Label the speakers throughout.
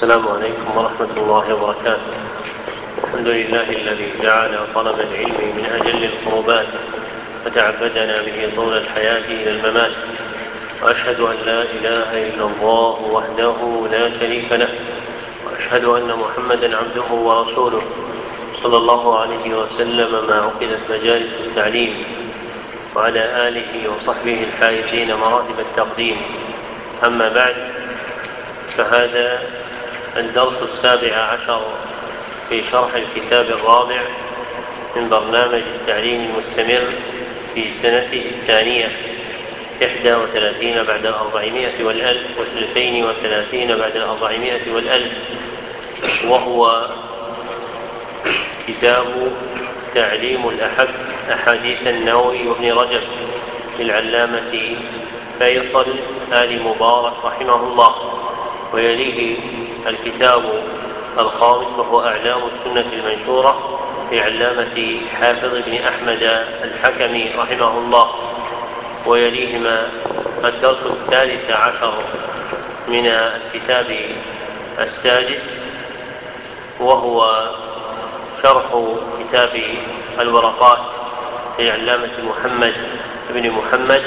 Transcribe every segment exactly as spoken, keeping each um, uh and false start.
Speaker 1: السلام عليكم ورحمة الله وبركاته. الحمد لله الذي جعل طلب العلم من أجل القربات وتعبدنا به طول الحياة إلى الممات، وأشهد أن لا إله إلا الله وحده لا شريك له، وأشهد أن محمدا عبده ورسوله صلى الله عليه وسلم ما عقدت مجالس التعليم، وعلى آله وصحبه الحائزين مراتب التقديم. أما بعد، فهذا الدرس السابع عشر في شرح الكتاب الرابع من برنامج التعليم المستمر في سنته الثانية، إحدى وثلاثين بعد الأربعمائة والألف واثنتين وثلاثين بعد الأربعمائة والألف، وهو كتاب تعليم الأحب أحاديث النووي وابن رجب للعلامة فيصل آل مبارك رحمه الله. ويليه الكتاب الخامس وهو أعلام السنة المنشورة لعلامة حافظ بن أحمد الحكمي رحمه الله. ويليهما الدرس الثالث عشر من الكتاب السادس وهو شرح كتاب الورقات لعلامة محمد بن محمد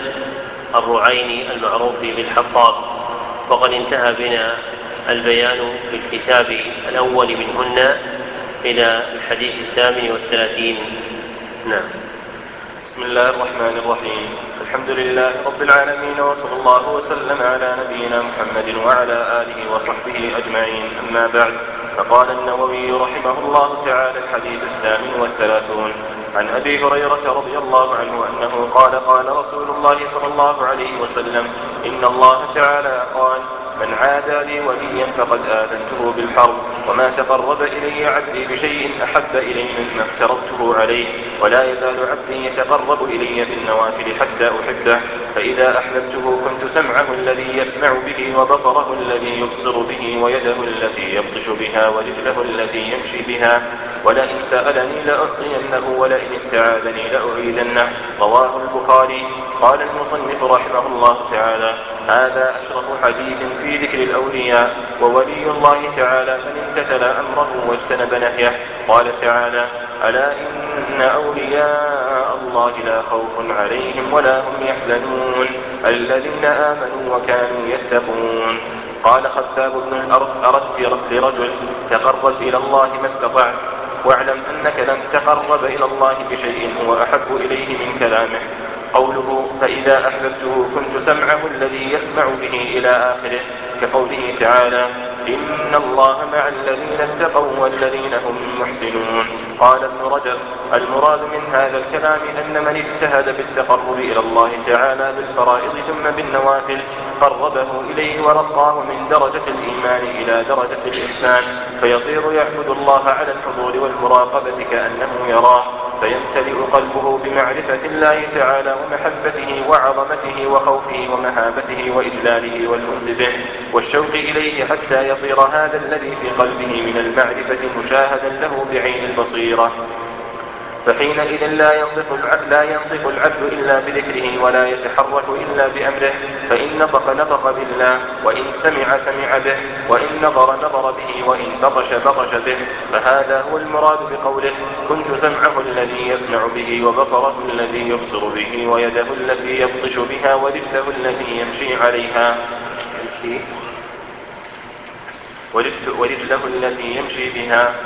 Speaker 1: الرعيني المعروف بالحطاب. وقد انتهى بنا البيان في الكتاب الأول منهن إلى الحديث الثامن والثلاثين. نعم.
Speaker 2: بسم الله الرحمن الرحيم. الحمد لله رب العالمين، وصلى الله وسلم على نبينا محمد وعلى آله وصحبه أجمعين. أما بعد، فقال النووي رحمه الله تعالى: الحديث الثامن والثلاثون عن أبي هريرة رضي الله عنه أنه قال: قال رسول الله صلى الله عليه وسلم: إن الله تعالى قال: من عادى لي وليا فقد آذنته بالحرب، وما تقرب إلي عبدي بشيء أحب إلي مما افترضته عليه، ولا يزال عبدي يتقرب إلي بالنوافل حتى أحبه، فإذا أحببته كنت سمعه الذي يسمع به، وبصره الذي يبصر به، ويده التي يبطش بها، ورجله التي يمشي بها، ولئن سألني لأعطينه، ولئن استعاذني لأعيذنه. رواه البخاري. قال المصنف رحمه الله تعالى: هذا أشرف حديث في ذكر الأولياء، وولي الله تعالى من امتثل أمره واجتنب نهيه. قال تعالى: ألا إن أولياء الله لا خوف عليهم ولا هم يحزنون الذين آمنوا وكانوا يتقون. قال خباب بن الأرض: أردت لرجل: تقرب إلى الله ما استطعت، واعلم أنك لن تقرب إلى الله بشيء هو أحب إليه من كلامه. قوله: فإذا أحببته كنت سمعه الذي يسمع به إلى آخره، كقوله تعالى: إن الله مع الذين اتقوا والذين هم محسنون. قال ابن رجب: المراد من هذا الكلام أن من اجتهد بالتقرب إلى الله تعالى بالفرائض ثم بالنوافل قربه إليه ورقاه من درجة الإيمان إلى درجة الإحسان، فيصير يعبد الله على الحضور والمراقبة كأنه يراه، فيمتلئ قلبه بمعرفة الله تعالى ومحبته وعظمته وخوفه ومهابته وإجلاله والأنس به والشوق إليه، حتى يصير هذا الذي في قلبه من المعرفة مشاهدا له بعين البصيرة، فحينئذ لا ينطق العبد, لا ينطق العبد إلا بذكره، ولا يتحرك إلا بأمره، فإن نطق نطق بالله، وإن سمع سمع به، وإن نظر نظر به، وإن بطش بطش به. فهذا هو المراد بقوله: كنت سمعه الذي يسمع به، وبصره الذي يبصر به، ويده التي يبطش بها، ورجله التي يمشي عليها ورجله التي يمشي بها.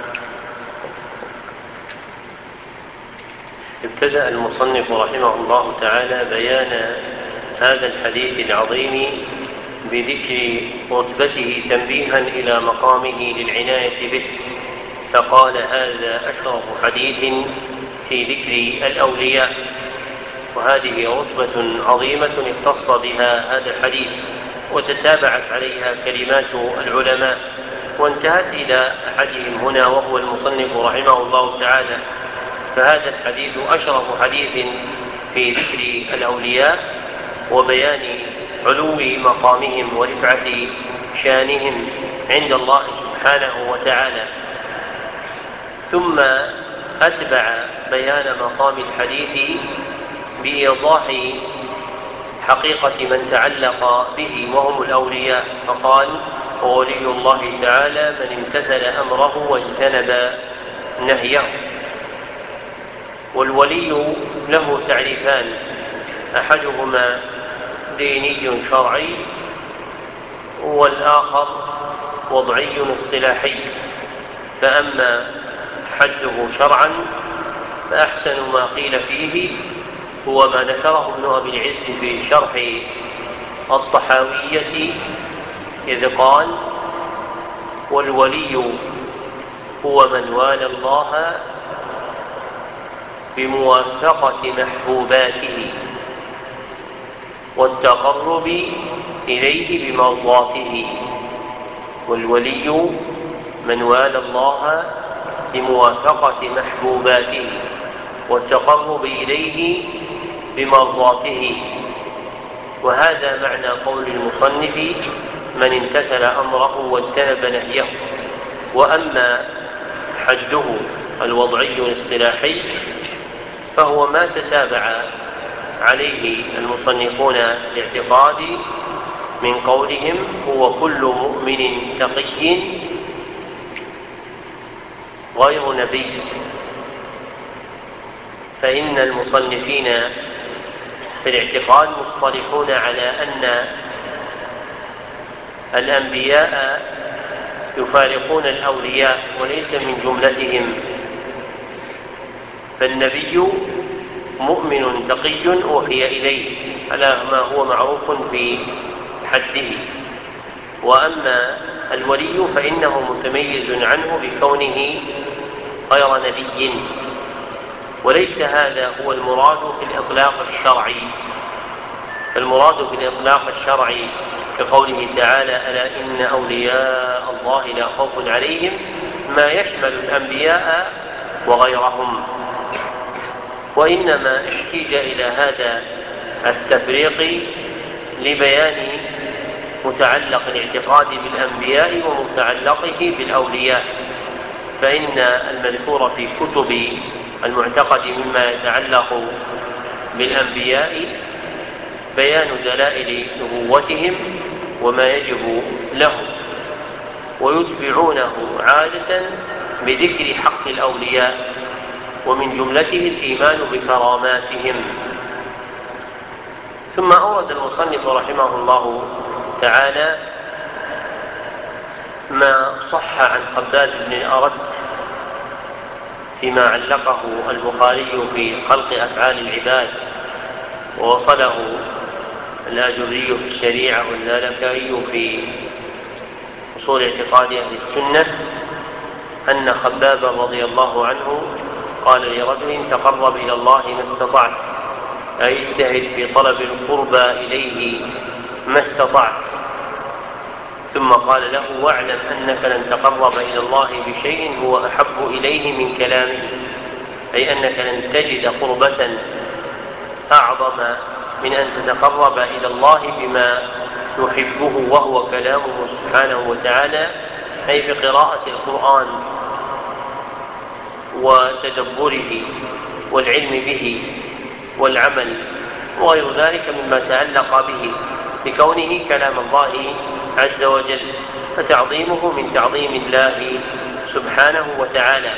Speaker 1: ابتدأ المصنف رحمه الله تعالى بيان هذا الحديث العظيم بذكر رتبته تنبيها إلى مقامه للعناية به، فقال: هذا أشرف حديث في ذكر الأولياء. وهذه رتبة عظيمة اختص بها هذا الحديث، وتتابعت عليها كلمات العلماء، وانتهت إلى أحدهم هنا وهو المصنف رحمه الله تعالى. فهذا الحديث أشرف حديث في ذكر الأولياء وبيان علو مقامهم ورفعة شانهم عند الله سبحانه وتعالى. ثم أتبع بيان مقام الحديث بإيضاح حقيقة من تعلق به وهم الأولياء، فقال: وولي الله تعالى من امتثل أمره واجتنب نهيه. والولي له تعريفان، أحدهما ديني شرعي والآخر وضعي اصطلاحي. فأما حده شرعا فأحسن ما قيل فيه هو ما ذكره ابن أبي العز في شرح الطحاوية، إذ قال: والولي هو من والى الله بموافقة محبوباته والتقرب إليه بمرضاته. والولي من والى الله بموافقة محبوباته والتقرب إليه بمرضاته. وهذا معنى قول المصنف: من امتثل أمره واجتنب نهيه. وأما حده الوضعي الاصطلاحي فهو ما تتابع عليه المصنفون الاعتقاد من قولهم: هو كل مؤمن تقي غير نبي. فإن المصنفين في الاعتقاد مصطلحون على أن الأنبياء يفارقون الأولياء وليس من جملتهم. فالنبي مؤمن تقي أوحي إليه على ما هو معروف في حده. وأما الولي فإنه متميز عنه بكونه غير نبي. وليس هذا هو المراد في الإطلاق الشرعي. فالمراد في الإطلاق الشرعي كقوله تعالى: ألا إن أولياء الله لا خوف عليهم، ما يشمل الأنبياء وغيرهم. وإنما احتيج إلى هذا التفريق لبيان متعلق الاعتقاد بالأنبياء ومتعلقه بالأولياء. فإن المذكور في كتب المعتقد مما يتعلق بالأنبياء بيان دلائل نبوتهم وما يجب لهم، ويتبعونه عادة بذكر حق الأولياء، ومن جملته الإيمان بكراماتهم. ثم أورد المصنف رحمه الله تعالى ما صح عن خباب بن الأرت فيما علقه البخاري في خلق أفعال العباد، ووصله الآجري في الشريعة واللالكائي في أصول اعتقاد أهل السنة، أن خبابا رضي الله عنه قال لرجل: تقرب إلى الله ما استطعت، أي اجتهد في طلب القربى إليه ما استطعت. ثم قال له: واعلم أنك لن تقرب إلى الله بشيء هو أحب إليه من كلامه، أي أنك لن تجد قربة أعظم من أن تتقرب إلى الله بما يحبه وهو كلامه سبحانه وتعالى، أي بقراءة القرآن وتدبره والعلم به والعمل وغير ذلك مما تعلق به لكونه كلام الله عز وجل، فتعظيمه من تعظيم الله سبحانه وتعالى.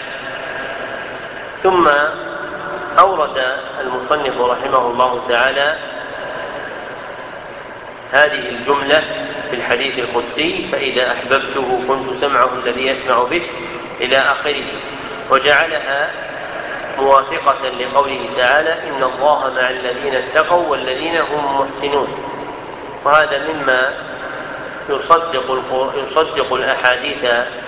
Speaker 1: ثم أورد المصنف رحمه الله تعالى هذه الجملة في الحديث القدسي: فإذا أحببته كنت سمعه الذي يسمع به، إلى آخره، وجعلها موافقة لقوله تعالى: إن الله مع الذين اتقوا والذين هم محسنون. وهذا مما يصدق, يصدق الأحاديث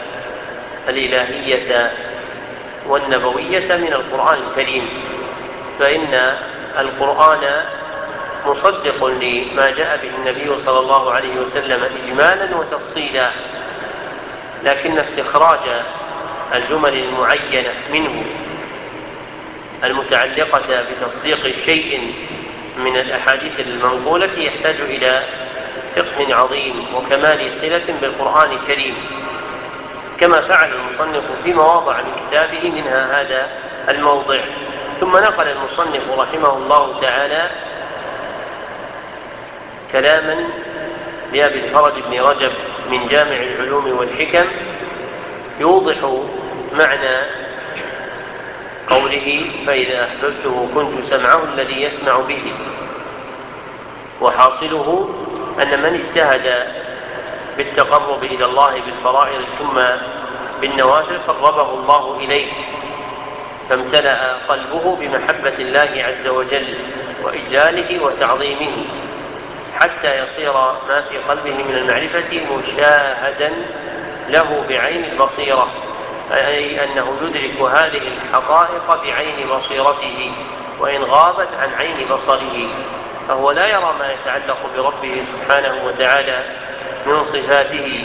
Speaker 1: الإلهية والنبوية من القرآن الكريم، فإن القرآن مصدق لما جاء به النبي صلى الله عليه وسلم إجمالا وتفصيلا، لكن استخراج الجمل المعينة منه المتعلقة بتصديق شيء من الأحاديث المنقولة يحتاج إلى فقه عظيم وكمال صلة بالقرآن الكريم، كما فعل المصنف في مواضع من كتابه منها هذا الموضع. ثم نقل المصنف رحمه الله تعالى كلاما لأبي الفرج بن رجب من جامع العلوم والحكم يوضح معنى قوله فإذا أحببته كنت سمعه الذي يسمع به. وحاصله أن من اجتهد بالتقرب إلى الله بالفرائض ثم بالنوافل قربه الله إليه، فامتلأ قلبه بمحبة الله عز وجل وإجلاله وتعظيمه، حتى يصير ما في قلبه من المعرفة مشاهدا له بعين البصيرة، أي أنه يدرك هذه الحقائق بعين بصيرته وإن غابت عن عين بصره، فهو لا يرى ما يتعلق بربه سبحانه وتعالى من صفاته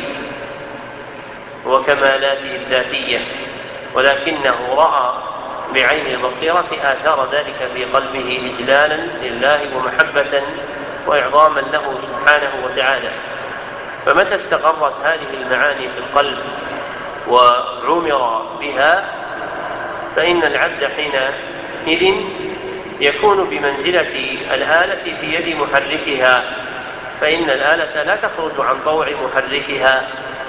Speaker 1: وكمالاته الذاتية، ولكنه رأى بعين البصيرة آثار ذلك في قلبه إجلالا لله ومحبة وإعظاما له سبحانه وتعالى. فمتى استقرت هذه المعاني في القلب وعمر بها فإن العبد حينئذ يكون بمنزلة الآلة في يد محركها، فإن الآلة لا تخرج عن طوع محركها.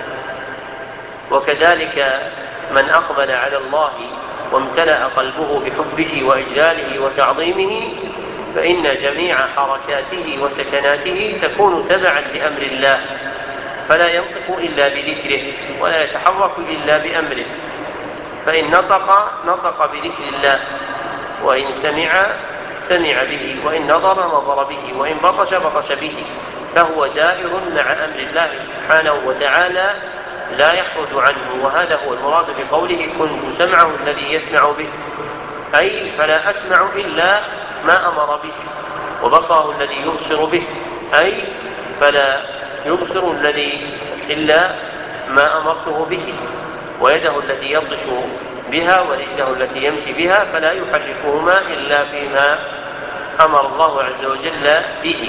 Speaker 1: وكذلك من أقبل على الله وامتلأ قلبه بحبه وإجلاله وتعظيمه فإن جميع حركاته وسكناته تكون تبعا لأمر الله، فلا ينطق إلا بذكره ولا يتحرك إلا بأمره، فإن نطق نطق بذكر الله، وإن سمع سمع به، وإن نظر نظر به، وإن بطش بطش به، فهو دائر مع أمر الله سبحانه وتعالى لا يخرج عنه. وهذا هو المراد بقوله كنت سمعه الذي يسمع به، أي فلا أسمع إلا ما أمر به، وبصره الذي يبصر به، أي فلا يبصر الذي إلا ما أمرته به، ويده التي يبطش بها ورجله التي يمشي بها فلا يحركهما إلا بما أمر الله عز وجل به.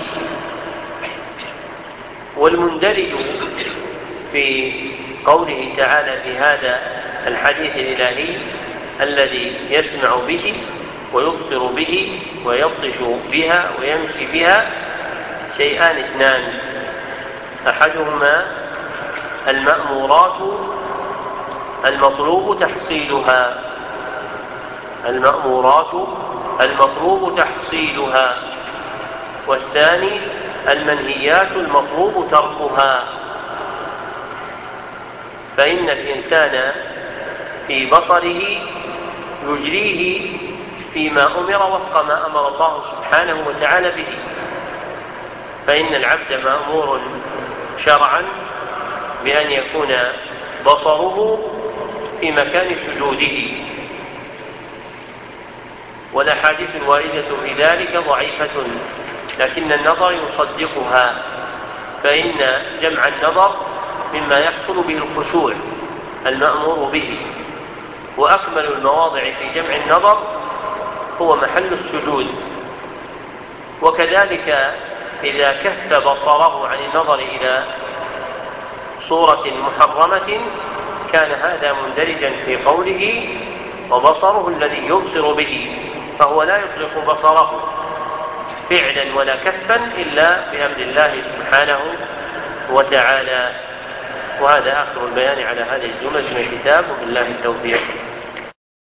Speaker 1: والمندرج في قوله تعالى في هذا الحديث الإلهي الذي يسمع به ويبصر به ويبطش بها ويمشي بها شيئان اثنان: أحدهما المأمورات المطلوب تحصيلها المأمورات المطلوب تحصيلها والثاني المنهيات المطلوب تركها. فإن الإنسان في بصره يجريه فيما أمر وفق ما أمر الله سبحانه وتعالى به، فإن العبد مأمور شرعا بأن يكون بصره في مكان سجوده، والأحاديث الواردة في ذلك ضعيفة لكن النظر يصدقها، فإن جمع النظر مما يحصل به الخشوع المأمور به، وأكمل المواضع في جمع النظر هو محل السجود. وكذلك إذا كف بصره عن النظر إلى صورة محرمة كان هذا مندرجا في قوله وبصره الذي يبصر به، فهو لا يطلق بصره فعلا ولا كفا إلا بأمر الله سبحانه وتعالى. وهذا آخر البيان على هذه الجملة من الكتاب، وبالله التوفيق.